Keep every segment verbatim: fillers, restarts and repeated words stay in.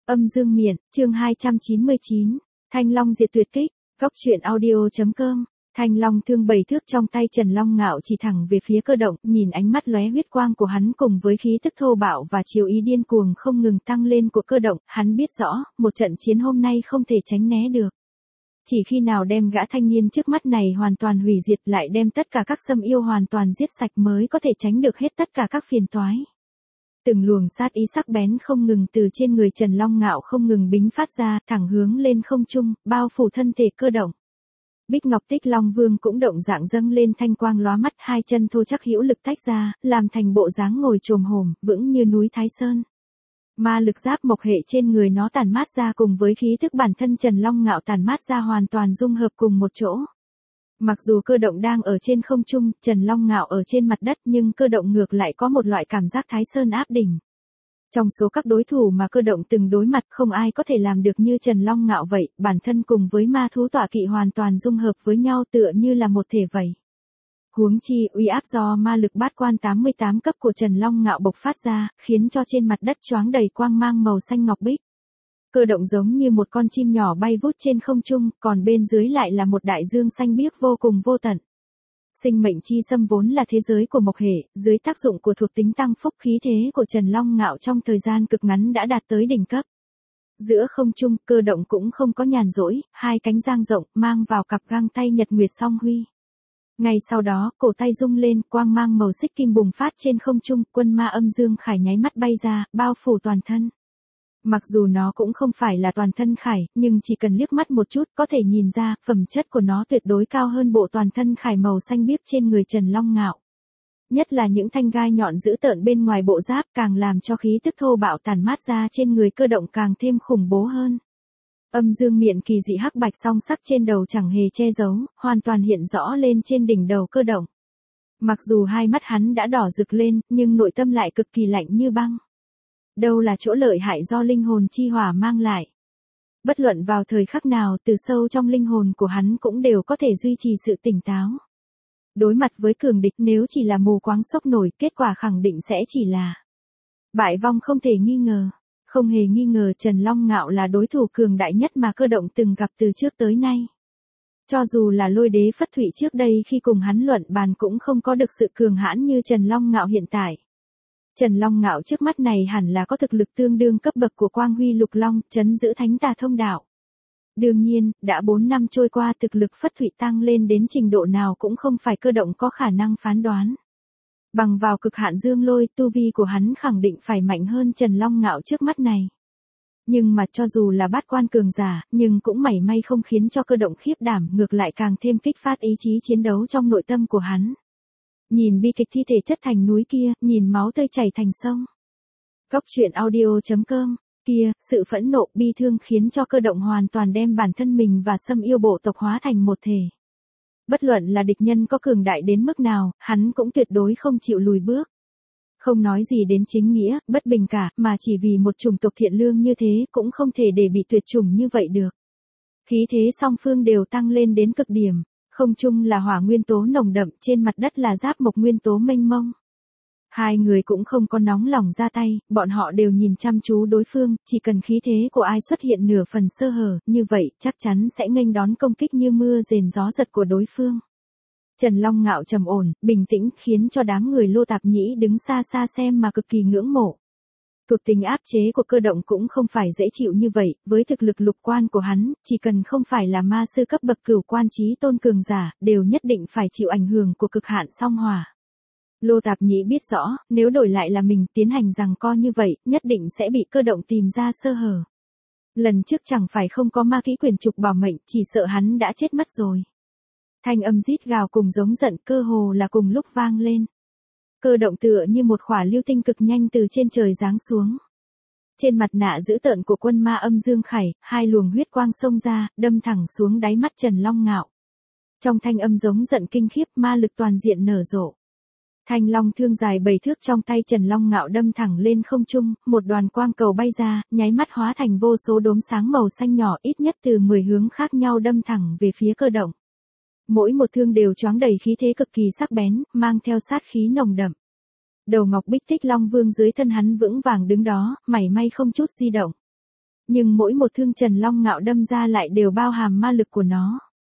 Âm dương miện, chương hai trăm chín mươi chín, Thanh Long diệt tuyệt kích, góc truyện audio.com. Thanh Long thương bảy thước trong tay Trần Long Ngạo chỉ thẳng về phía Cơ Động, nhìn ánh mắt lóe huyết quang của hắn cùng với khí tức thô bạo và chiều ý điên cuồng không ngừng tăng lên của Cơ Động, hắn biết rõ, một trận chiến hôm nay không thể tránh né được. Chỉ khi nào đem gã thanh niên trước mắt này hoàn toàn hủy diệt, lại đem tất cả các xâm yêu hoàn toàn giết sạch mới có thể tránh được hết tất cả các phiền toái. Từng luồng sát ý sắc bén không ngừng từ trên người Trần Long Ngạo không ngừng bính phát ra, thẳng hướng lên không trung, bao phủ thân thể Cơ Động. Bích Ngọc Tích Long Vương cũng động dạng dâng lên thanh quang lóa mắt, hai chân thô chắc hữu lực tách ra, làm thành bộ dáng ngồi chồm hổm, vững như núi Thái Sơn. Ma lực giáp mộc hệ trên người nó tản mát ra cùng với khí thức bản thân Trần Long Ngạo tản mát ra hoàn toàn dung hợp cùng một chỗ. Mặc dù Cơ Động đang ở trên không trung, Trần Long Ngạo ở trên mặt đất, nhưng Cơ Động ngược lại có một loại cảm giác Thái Sơn áp đỉnh. Trong số các đối thủ mà Cơ Động từng đối mặt, không ai có thể làm được như Trần Long Ngạo vậy, bản thân cùng với ma thú tọa kỵ hoàn toàn dung hợp với nhau tựa như là một thể vậy. Huống chi, uy áp do ma lực bát quan tám mươi tám cấp của Trần Long Ngạo bộc phát ra, khiến cho trên mặt đất choáng đầy quang mang màu xanh ngọc bích. Cơ Động giống như một con chim nhỏ bay vút trên không trung, còn bên dưới lại là một đại dương xanh biếc vô cùng vô tận. Sinh mệnh chi xâm vốn là thế giới của mộc hệ, dưới tác dụng của thuộc tính tăng phúc, khí thế của Trần Long Ngạo trong thời gian cực ngắn đã đạt tới đỉnh cấp. Giữa không trung, Cơ Động cũng không có nhàn rỗi, hai cánh dang rộng, mang vào cặp găng tay nhật nguyệt song huy. Ngay sau đó, cổ tay rung lên, quang mang màu xích kim bùng phát trên không trung, quân ma âm dương khải nháy mắt bay ra, bao phủ toàn thân. Mặc dù nó cũng không phải là toàn thân khải, nhưng chỉ cần liếc mắt một chút có thể nhìn ra, phẩm chất của nó tuyệt đối cao hơn bộ toàn thân khải màu xanh biếc trên người Trần Long Ngạo. Nhất là những thanh gai nhọn dữ tợn bên ngoài bộ giáp càng làm cho khí tức thô bạo tản mát ra trên người Cơ Động càng thêm khủng bố hơn. Âm dương miện kỳ dị hắc bạch song sắc trên đầu chẳng hề che giấu, hoàn toàn hiện rõ lên trên đỉnh đầu Cơ Động. Mặc dù hai mắt hắn đã đỏ rực lên, nhưng nội tâm lại cực kỳ lạnh như băng. Đâu là chỗ lợi hại do linh hồn chi hỏa mang lại. Bất luận vào thời khắc nào, từ sâu trong linh hồn của hắn cũng đều có thể duy trì sự tỉnh táo. Đối mặt với cường địch, nếu chỉ là mù quáng sốc nổi, kết quả khẳng định sẽ chỉ là bại vong không thể nghi ngờ. Không hề nghi ngờ Trần Long Ngạo là đối thủ cường đại nhất mà Cơ Động từng gặp từ trước tới nay. Cho dù là Lôi Đế Phất Thụy trước đây khi cùng hắn luận bàn cũng không có được sự cường hãn như Trần Long Ngạo hiện tại. Trần Long Ngạo trước mắt này hẳn là có thực lực tương đương cấp bậc của Quang Huy Lục Long, trấn giữ Thánh Tà Thông Đạo. Đương nhiên, đã bốn năm trôi qua, thực lực Phất Thụy tăng lên đến trình độ nào cũng không phải Cơ Động có khả năng phán đoán. Bằng vào cực hạn dương lôi, tu vi của hắn khẳng định phải mạnh hơn Trần Long Ngạo trước mắt này. Nhưng mà cho dù là bát quan cường giả, nhưng cũng mảy may không khiến cho Cơ Động khiếp đảm, ngược lại càng thêm kích phát ý chí chiến đấu trong nội tâm của hắn. Nhìn bi kịch thi thể chất thành núi kia, nhìn máu tươi chảy thành sông. Góc truyện audio.com, kia, sự phẫn nộ, bi thương khiến cho Cơ Động hoàn toàn đem bản thân mình và xâm yêu bộ tộc hóa thành một thể. Bất luận là địch nhân có cường đại đến mức nào, hắn cũng tuyệt đối không chịu lùi bước. Không nói gì đến chính nghĩa, bất bình cả, mà chỉ vì một chủng tộc thiện lương như thế, cũng không thể để bị tuyệt chủng như vậy được. Khí thế song phương đều tăng lên đến cực điểm. Không trung là hỏa nguyên tố nồng đậm, trên mặt đất là giáp mộc nguyên tố mênh mông. Hai người cũng không có nóng lòng ra tay, bọn họ đều nhìn chăm chú đối phương, chỉ cần khí thế của ai xuất hiện nửa phần sơ hở, như vậy chắc chắn sẽ nghênh đón công kích như mưa rền gió giật của đối phương. Trần Long Ngạo trầm ổn, bình tĩnh, khiến cho đám người Lô Tạp Nhĩ đứng xa xa xem mà cực kỳ ngưỡng mộ. Thuộc tính áp chế của Cơ Động cũng không phải dễ chịu như vậy, với thực lực lục quan của hắn, chỉ cần không phải là ma sư cấp bậc cửu quan chí tôn cường giả, đều nhất định phải chịu ảnh hưởng của cực hạn song hỏa. Lô Tạp Nhĩ biết rõ, nếu đổi lại là mình tiến hành giằng co như vậy, nhất định sẽ bị Cơ Động tìm ra sơ hở. Lần trước chẳng phải không có ma kỹ quyền trục bảo mệnh, chỉ sợ hắn đã chết mất rồi. Thanh âm rít gào cùng giống giận cơ hồ là cùng lúc vang lên. Cơ Động tựa như một khỏa lưu tinh cực nhanh từ trên trời giáng xuống. Trên mặt nạ dữ tợn của quân ma âm dương khải, hai luồng huyết quang xông ra, đâm thẳng xuống đáy mắt Trần Long Ngạo. Trong thanh âm giống giận kinh khiếp, ma lực toàn diện nở rộ. Thanh long thương dài bảy thước trong tay Trần Long Ngạo đâm thẳng lên không trung, một đoàn quang cầu bay ra, nháy mắt hóa thành vô số đốm sáng màu xanh nhỏ, ít nhất từ mười hướng khác nhau đâm thẳng về phía Cơ Động. Mỗi một thương đều choáng đầy khí thế cực kỳ sắc bén, mang theo sát khí nồng đậm. Đầu ngọc bích tích long vương dưới thân hắn vững vàng đứng đó, mảy may không chút di động. nhưng mỗi một thương Trần Long Ngạo đâm ra lại đều bao hàm ma lực của nó.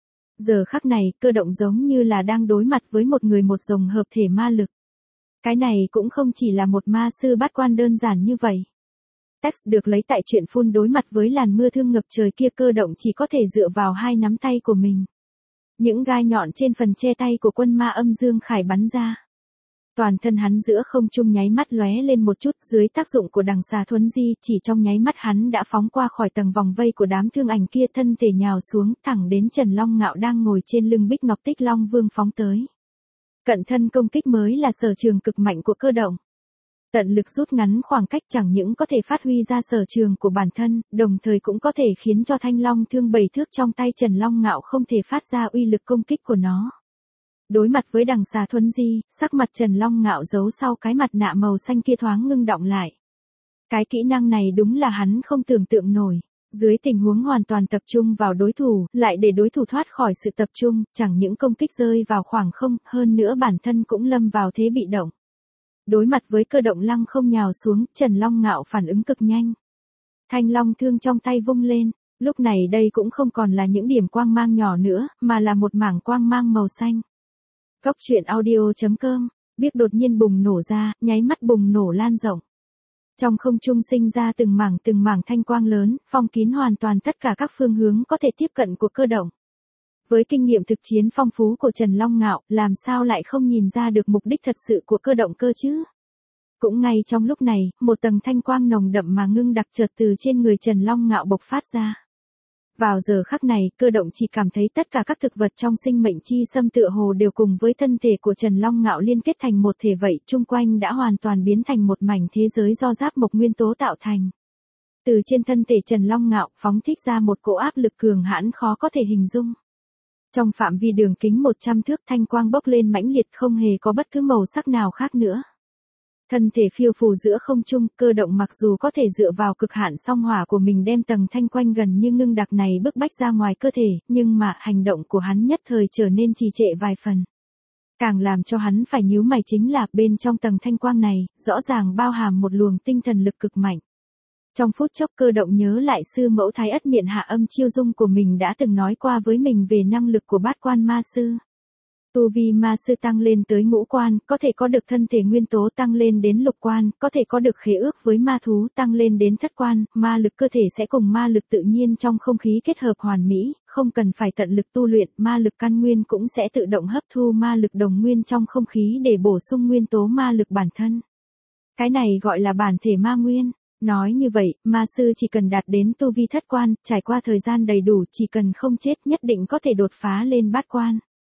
Giờ khắc này, Cơ Động giống như là đang đối mặt với một người một rồng hợp thể ma lực. Cái này cũng không chỉ là một ma sư bát quan đơn giản như vậy. Text được lấy tại truyện Phun đối mặt với làn mưa thương ngập trời kia, Cơ Động chỉ có thể dựa vào hai nắm tay của mình. Những gai nhọn trên phần che tay của quân ma âm Dương Khải bắn ra. Toàn thân hắn giữa không trung nháy mắt lóe lên một chút, dưới tác dụng của đằng xà thuấn di, chỉ trong nháy mắt hắn đã phóng qua khỏi tầng vòng vây của đám thương ảnh kia, thân thể nhào xuống, thẳng đến Trần Long Ngạo đang ngồi trên lưng Bích Ngọc Tích Long Vương phóng tới. Cận thân công kích mới là sở trường cực mạnh của Cơ Động. Tận lực rút ngắn khoảng cách chẳng những có thể phát huy ra sở trường của bản thân, đồng thời cũng có thể khiến cho thanh long thương bảy thước trong tay Trần Long Ngạo không thể phát ra uy lực công kích của nó. Đối mặt với đằng xà thuấn di, sắc mặt Trần Long Ngạo giấu sau cái mặt nạ màu xanh kia thoáng ngưng đọng lại. Cái kỹ năng này đúng là hắn không tưởng tượng nổi. Dưới tình huống hoàn toàn tập trung vào đối thủ, lại để đối thủ thoát khỏi sự tập trung, chẳng những công kích rơi vào khoảng không, hơn nữa bản thân cũng lâm vào thế bị động. Đối mặt với Cơ Động lăng không nhào xuống, Trần Long Ngạo phản ứng cực nhanh. Thanh long thương trong tay vung lên, lúc này đây cũng không còn là những điểm quang mang nhỏ nữa, mà là một mảng quang mang màu xanh. Góc truyện audio chấm com, biết đột nhiên bùng nổ ra, nháy mắt bùng nổ lan rộng. Trong không trung sinh ra từng mảng từng mảng thanh quang lớn, phong kín hoàn toàn tất cả các phương hướng có thể tiếp cận của Cơ Động. Với kinh nghiệm thực chiến phong phú của Trần Long Ngạo, làm sao lại không nhìn ra được mục đích thật sự của Cơ Động cơ chứ? Cũng ngay trong lúc này, một tầng thanh quang nồng đậm mà ngưng đặc chợt từ trên người Trần Long Ngạo bộc phát ra. Vào giờ khắc này, Cơ Động chỉ cảm thấy tất cả các thực vật trong sinh mệnh chi xâm tựa hồ đều cùng với thân thể của Trần Long Ngạo liên kết thành một thể vậy, chung quanh đã hoàn toàn biến thành một mảnh thế giới do giáp mộc nguyên tố tạo thành. Từ trên thân thể Trần Long Ngạo phóng thích ra một cỗ áp lực cường hãn khó có thể hình dung. Trong phạm vi đường kính một trăm thước, thanh quang bốc lên mãnh liệt, không hề có bất cứ màu sắc nào khác nữa. Thân thể phiêu phù giữa không trung, Cơ Động mặc dù có thể dựa vào cực hạn song hỏa của mình đem tầng thanh quang gần như ngưng đặc này bức bách ra ngoài cơ thể, nhưng mà hành động của hắn nhất thời trở nên trì trệ vài phần. Càng làm cho hắn phải nhíu mày chính là bên trong tầng thanh quang này, rõ ràng bao hàm một luồng tinh thần lực cực mạnh. Trong phút chốc Cơ Động nhớ lại sư mẫu Thái Ất Miện Hạ Âm Chiêu Dung của mình đã từng nói qua với mình về năng lực của bát quan ma sư. Tu vi ma sư tăng lên tới ngũ quan, có thể có được thân thể nguyên tố tăng lên đến lục quan, có thể có được khế ước với ma thú tăng lên đến thất quan, ma lực cơ thể sẽ cùng ma lực tự nhiên trong không khí kết hợp hoàn mỹ, không cần phải tận lực tu luyện, ma lực căn nguyên cũng sẽ tự động hấp thu ma lực đồng nguyên trong không khí để bổ sung nguyên tố ma lực bản thân. Cái này gọi là bản thể ma nguyên. Nói như vậy, ma sư chỉ cần đạt đến tu vi thất quan, trải qua thời gian đầy đủ, chỉ cần không chết nhất định có thể đột phá lên bát quan.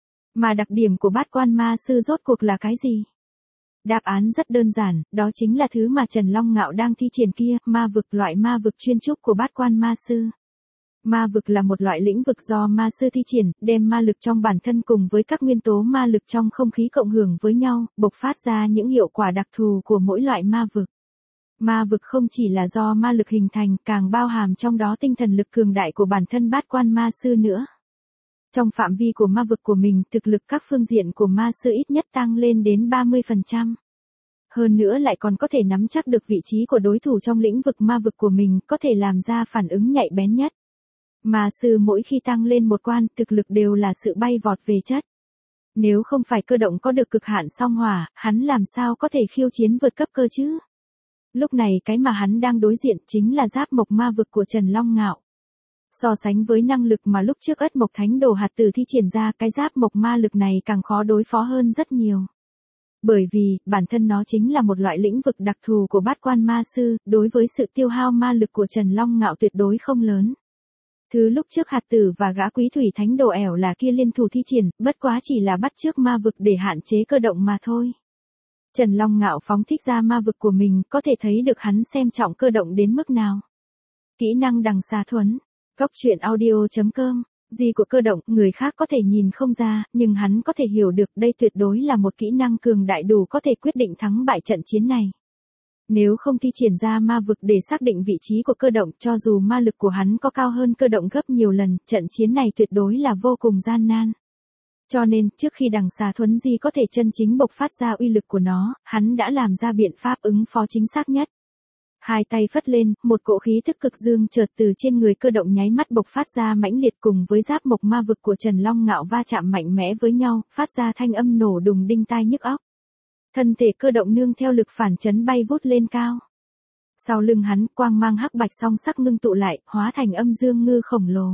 Mà đặc điểm của bát quan ma sư rốt cuộc là cái gì? Đáp án rất đơn giản, đó chính là thứ mà Trần Long Ngạo đang thi triển kia, ma vực, loại ma vực chuyên trúc của bát quan ma sư. Ma vực là một loại lĩnh vực do ma sư thi triển, đem ma lực trong bản thân cùng với các nguyên tố ma lực trong không khí cộng hưởng với nhau, bộc phát ra những hiệu quả đặc thù của mỗi loại ma vực. Ma vực không chỉ là do ma lực hình thành, càng bao hàm trong đó tinh thần lực cường đại của bản thân bát quan ma sư nữa. Trong phạm vi của ma vực của mình, thực lực các phương diện của ma sư ít nhất tăng lên đến ba mươi phần trăm. Hơn nữa lại còn có thể nắm chắc được vị trí của đối thủ trong lĩnh vực ma vực của mình, có thể làm ra phản ứng nhạy bén nhất. Ma sư mỗi khi tăng lên một quan, thực lực đều là sự bay vọt về chất. Nếu không phải Cơ Động có được cực hạn song hỏa, hắn làm sao có thể khiêu chiến vượt cấp cơ chứ? Lúc này cái mà hắn đang đối diện chính là giáp mộc ma vực của Trần Long Ngạo. So sánh với năng lực mà lúc trước Ất Mộc Thánh Đồ hạt tử thi triển ra, cái giáp mộc ma lực này càng khó đối phó hơn rất nhiều. Bởi vì, bản thân nó chính là một loại lĩnh vực đặc thù của bát quan ma sư, đối với sự tiêu hao ma lực của Trần Long Ngạo tuyệt đối không lớn. Thứ lúc trước hạt tử và gã quý thủy thánh đồ ẻo là kia liên thủ thi triển, bất quá chỉ là bắt chước ma vực để hạn chế Cơ Động mà thôi. Trần Long Ngạo phóng thích ra ma vực của mình, có thể thấy được hắn xem trọng Cơ Động đến mức nào. Kỹ năng đằng xà thuấn. Góc truyện audio chấm com. Gì của Cơ Động, người khác có thể nhìn không ra, nhưng hắn có thể hiểu được đây tuyệt đối là một kỹ năng cường đại đủ có thể quyết định thắng bại trận chiến này. Nếu không thi triển ra ma vực để xác định vị trí của Cơ Động, cho dù ma lực của hắn có cao hơn Cơ Động gấp nhiều lần, trận chiến này tuyệt đối là vô cùng gian nan. Cho nên, trước khi đằng xà thuấn di có thể chân chính bộc phát ra uy lực của nó, hắn đã làm ra biện pháp ứng phó chính xác nhất. Hai tay phất lên, một cỗ khí thức cực dương chợt từ trên người cơ động nháy mắt bộc phát ra mãnh liệt, cùng với giáp mộc ma vực của Trần Long Ngạo va chạm mạnh mẽ với nhau, phát ra thanh âm nổ đùng đinh tai nhức óc. Thân thể cơ động nương theo lực phản chấn bay vút lên cao. Sau lưng hắn, quang mang hắc bạch song sắc ngưng tụ lại, hóa thành âm dương ngư khổng lồ.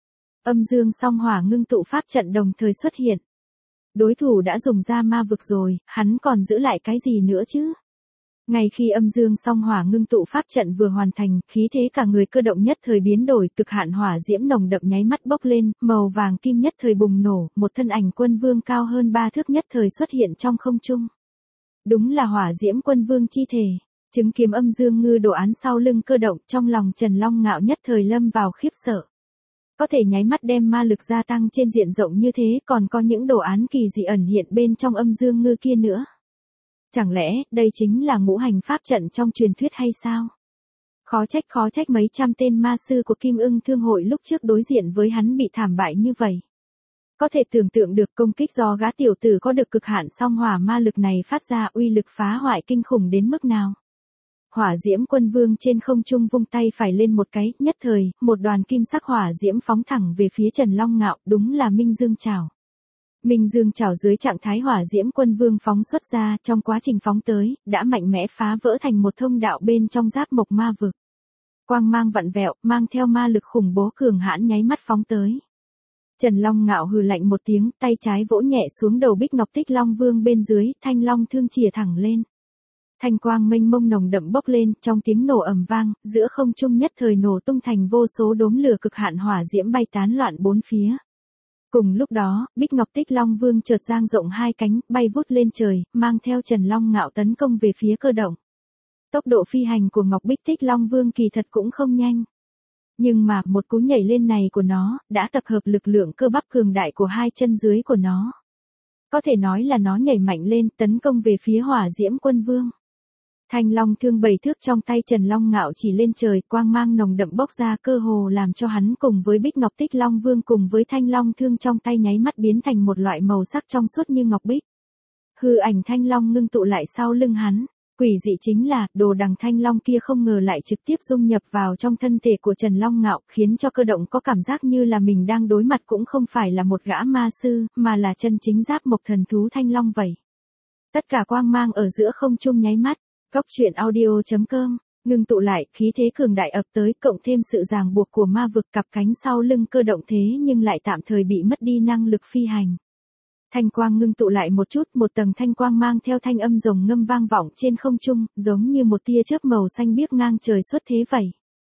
Âm dương song hỏa ngưng tụ pháp trận đồng thời xuất hiện. Đối thủ đã dùng ra ma vực rồi, hắn còn giữ lại cái gì nữa chứ? Ngay khi âm dương song hỏa ngưng tụ pháp trận vừa hoàn thành, khí thế cả người cơ động nhất thời biến đổi, cực hạn hỏa diễm nồng đậm nháy mắt bốc lên, màu vàng kim nhất thời bùng nổ, một thân ảnh quân vương cao hơn ba thước nhất thời xuất hiện trong không trung. Đúng là hỏa diễm quân vương chi thể. Chứng kiếm âm dương ngư đồ án sau lưng cơ động, trong lòng Trần Long Ngạo nhất thời lâm vào khiếp sợ. Có thể nháy mắt đem ma lực gia tăng trên diện rộng như thế, còn có những đồ án kỳ dị ẩn hiện bên trong âm dương ngư kia nữa. Chẳng lẽ, đây chính là ngũ hành pháp trận trong truyền thuyết hay sao? Khó trách khó trách mấy trăm tên ma sư của Kim Ưng Thương hội lúc trước đối diện với hắn bị thảm bại như vậy. Có thể tưởng tượng được công kích do gã tiểu tử có được cực hạn song hỏa ma lực này phát ra, uy lực phá hoại kinh khủng đến mức nào. Hỏa diễm quân vương trên không trung vung tay phải lên một cái, nhất thời, một đoàn kim sắc hỏa diễm phóng thẳng về phía Trần Long Ngạo, đúng là Minh Dương Trảo. Minh Dương Trảo dưới trạng thái hỏa diễm quân vương phóng xuất ra, trong quá trình phóng tới, đã mạnh mẽ phá vỡ thành một thông đạo bên trong giáp mộc ma vực. Quang mang vặn vẹo, mang theo ma lực khủng bố cường hãn nháy mắt phóng tới. Trần Long Ngạo hừ lạnh một tiếng, tay trái vỗ nhẹ xuống đầu Bích Ngọc Tích Long Vương bên dưới, thanh long thương chìa thẳng lên. Thanh quang mênh mông nồng đậm bốc lên, trong tiếng nổ ầm vang, giữa không trung nhất thời nổ tung thành vô số đốm lửa cực hạn hỏa diễm bay tán loạn bốn phía. Cùng lúc đó, Bích Ngọc Tích Long Vương chợt dang rộng hai cánh, bay vút lên trời, mang theo Trần Long Ngạo tấn công về phía cơ động. Tốc độ phi hành của Ngọc Bích Tích Long Vương kỳ thật cũng không nhanh. Nhưng mà, một cú nhảy lên này của nó, đã tập hợp lực lượng cơ bắp cường đại của hai chân dưới của nó. Có thể nói là nó nhảy mạnh lên, tấn công về phía hỏa diễm quân vương. Thanh long thương bảy thước trong tay Trần Long Ngạo chỉ lên trời, quang mang nồng đậm bốc ra cơ hồ làm cho hắn cùng với Bích Ngọc Tích Long Vương cùng với thanh long thương trong tay nháy mắt biến thành một loại màu sắc trong suốt như ngọc bích. Hư ảnh thanh long ngưng tụ lại sau lưng hắn. Quỷ dị chính là, đồ đằng thanh long kia không ngờ lại trực tiếp dung nhập vào trong thân thể của Trần Long Ngạo, khiến cho cơ động có cảm giác như là mình đang đối mặt cũng không phải là một gã ma sư, mà là chân chính giáp mộc thần thú thanh long vậy. Tất cả quang mang ở giữa không trung nháy mắt. Góc truyện audio chấm com, ngưng tụ lại, khí thế cường đại ập tới, cộng thêm sự ràng buộc của ma vực, cặp cánh sau lưng cơ động thế nhưng lại tạm thời bị mất đi năng lực phi hành. Thanh quang ngưng tụ lại một chút, một tầng thanh quang mang theo thanh âm rồng ngâm vang vọng trên không trung, giống như một tia chớp màu xanh biếc ngang trời xuất thế vậy.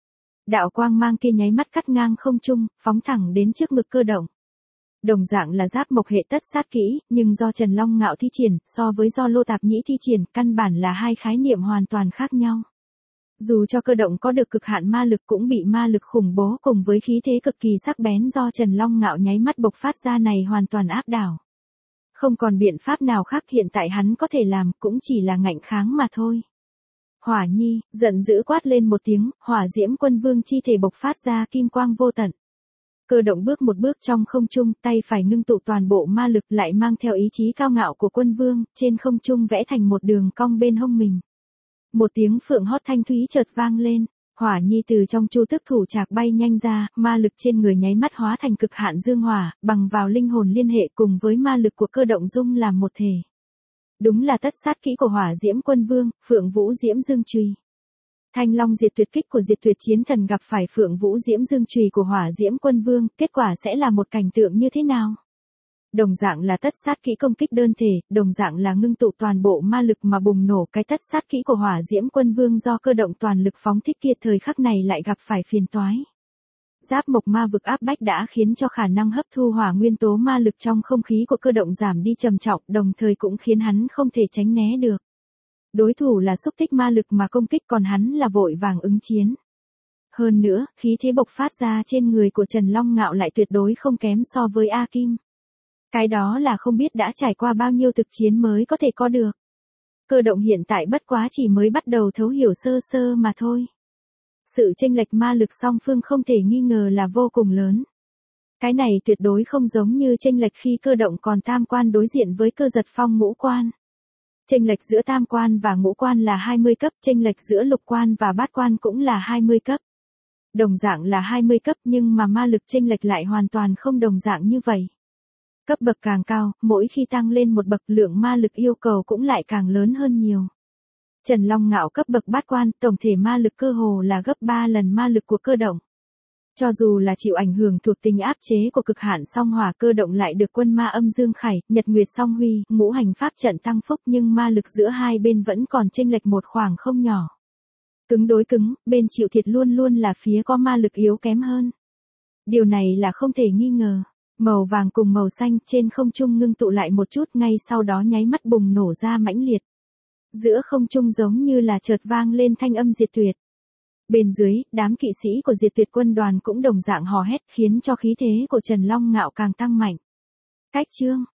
Đạo quang mang kia nháy mắt cắt ngang không trung, phóng thẳng đến trước ngực cơ động. Đồng dạng là giáp mộc hệ tất sát kỹ, nhưng do Trần Long Ngạo thi triển, so với do Lô Tạp Nhĩ thi triển, căn bản là hai khái niệm hoàn toàn khác nhau. Dù cho cơ động có được cực hạn ma lực cũng bị ma lực khủng bố cùng với khí thế cực kỳ sắc bén do Trần Long Ngạo nháy mắt bộc phát ra này hoàn toàn áp đảo. Không còn biện pháp nào khác hiện tại hắn có thể làm, cũng chỉ là ngạnh kháng mà thôi. Hỏa Nhi, giận dữ quát lên một tiếng, hỏa diễm quân vương chi thể bộc phát ra kim quang vô tận. Cơ động bước một bước trong không trung, tay phải ngưng tụ toàn bộ ma lực lại mang theo ý chí cao ngạo của quân vương, trên không trung vẽ thành một đường cong bên hông mình. Một tiếng phượng hót thanh thúy chợt vang lên, Hỏa Nhi từ trong chu tức thủ trạc bay nhanh ra, ma lực trên người nháy mắt hóa thành cực hạn dương hỏa, bằng vào linh hồn liên hệ cùng với ma lực của cơ động dung làm một thể. Đúng là tất sát kỹ của hỏa diễm quân vương, Phượng Vũ Diễm Dương Chùy. Thanh long diệt tuyệt kích của diệt tuyệt chiến thần gặp phải Phượng Vũ Diễm Dương Chùy của hỏa diễm quân vương, kết quả sẽ là một cảnh tượng như thế nào? Đồng dạng là tất sát kỹ công kích đơn thể, đồng dạng là ngưng tụ toàn bộ ma lực mà bùng nổ, cái tất sát kỹ của hỏa diễm quân vương do cơ động toàn lực phóng thích kia thời khắc này lại gặp phải phiền toái. Giáp mộc ma vực áp bách đã khiến cho khả năng hấp thu hỏa nguyên tố ma lực trong không khí của cơ động giảm đi trầm trọng, đồng thời cũng khiến hắn không thể tránh né được. Đối thủ là xúc tích ma lực mà công kích, còn hắn là vội vàng ứng chiến. Hơn nữa, khí thế bộc phát ra trên người của Trần Long Ngạo lại tuyệt đối không kém so với A Kim. Cái đó là không biết đã trải qua bao nhiêu thực chiến mới có thể có được. Cơ động hiện tại bất quá chỉ mới bắt đầu thấu hiểu sơ sơ mà thôi. Sự chênh lệch ma lực song phương không thể nghi ngờ là vô cùng lớn. Cái này tuyệt đối không giống như chênh lệch khi cơ động còn tam quan đối diện với cơ giật phong ngũ quan. Chênh lệch giữa tam quan và ngũ quan là hai mươi cấp, chênh lệch giữa lục quan và bát quan cũng là hai mươi cấp. Đồng dạng là hai mươi cấp nhưng mà ma lực chênh lệch lại hoàn toàn không đồng dạng như vậy. Cấp bậc càng cao, mỗi khi tăng lên một bậc lượng ma lực yêu cầu cũng lại càng lớn hơn nhiều. Trần Long Ngạo cấp bậc bát quan, tổng thể ma lực cơ hồ là gấp ba lần ma lực của cơ động. Cho dù là chịu ảnh hưởng thuộc tính áp chế của cực hạn song hỏa, cơ động lại được quân ma âm dương khải, nhật nguyệt song huy, ngũ hành pháp trận tăng phúc, nhưng ma lực giữa hai bên vẫn còn chênh lệch một khoảng không nhỏ. Cứng đối cứng, bên chịu thiệt luôn luôn là phía có ma lực yếu kém hơn. Điều này là không thể nghi ngờ. Màu vàng cùng màu xanh trên không trung ngưng tụ lại một chút, ngay sau đó nháy mắt bùng nổ ra mãnh liệt. Giữa không trung giống như là chợt vang lên thanh âm diệt tuyệt. Bên dưới, đám kỵ sĩ của diệt tuyệt quân đoàn cũng đồng dạng hò hét, khiến cho khí thế của Trần Long Ngạo càng tăng mạnh. Cách chương